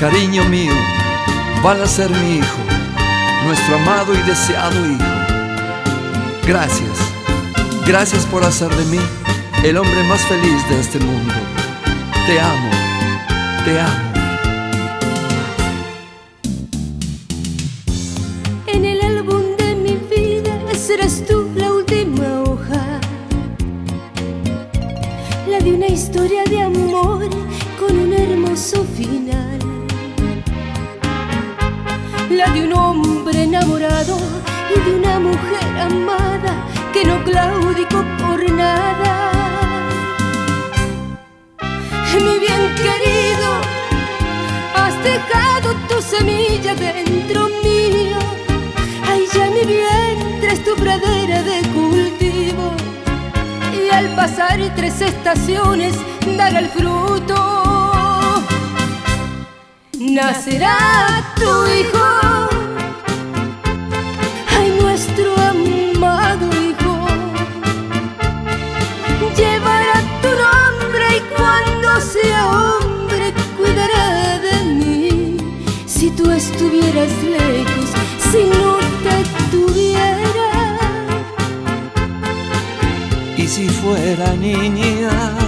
Cariño mío, van a ser mi hijo, nuestro amado y deseado hijo. Gracias, gracias por hacer de mí el hombre más feliz de este mundo. Te amo, te amo. En el álbum de mi vida serás tú la última hoja, la de una historia de amor con un hermoso final, la de un hombre enamorado y de una mujer amada que no claudicó por nada. Mi bien querido, has dejado tu semilla dentro mío. Ay, ya mi vientre es tu pradera de cultivo, y al pasar 3 estaciones dará el fruto. Nacerá tu hijo, ay, nuestro amado hijo. Llevará tu nombre y cuando sea hombre cuidará de mí. Si tú estuvieras lejos, si no te tuviera. Y si fuera niña,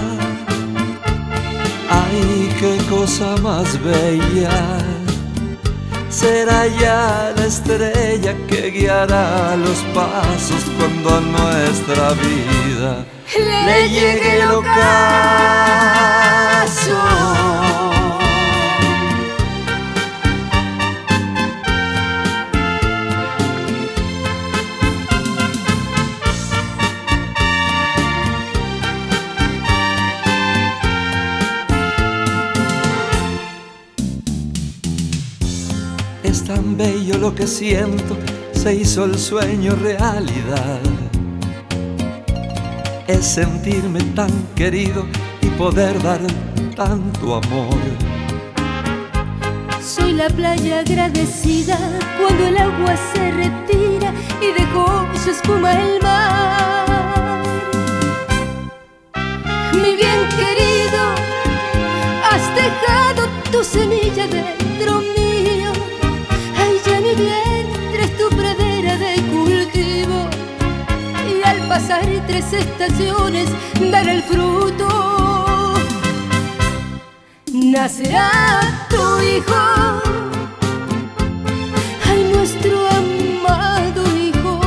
ay, qué cosa más bella. Será ya la estrella que guiará los pasos cuando a nuestra vida le llegue el ocaso. Es tan bello lo que siento, se hizo el sueño realidad. Es sentirme tan querido y poder dar tanto amor. Soy la playa agradecida cuando el agua se retira y dejó su espuma el mar. Mi bien querido, has dejado tu semilla dentro mío. Ay, ya mi vientre es tu pradera de cultivo, y al pasar 3 estaciones dará el fruto. Nacerá tu hijo, ay, nuestro amado hijo.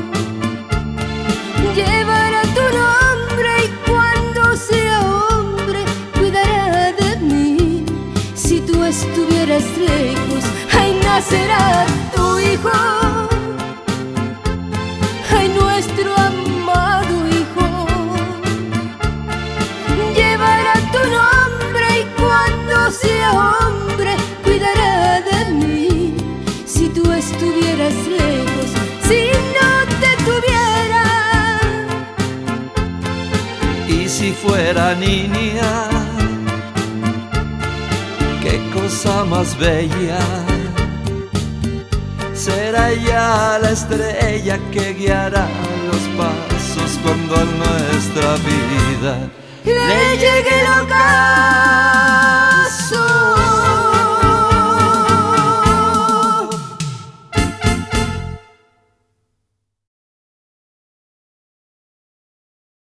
Llevará tu nombre y cuando sea hombre cuidará de mí. Si tú estuvieras lejos, ay, nacerá tu hijo, ay, nuestro amado hijo. Llevará tu nombre y cuando sea hombre cuidará de mí. Si tú estuvieras lejos, si no te tuviera. Y si fuera niña, qué cosa más bella. Será ya la estrella que guiará los pasos cuando a nuestra vida le llegue el ocaso.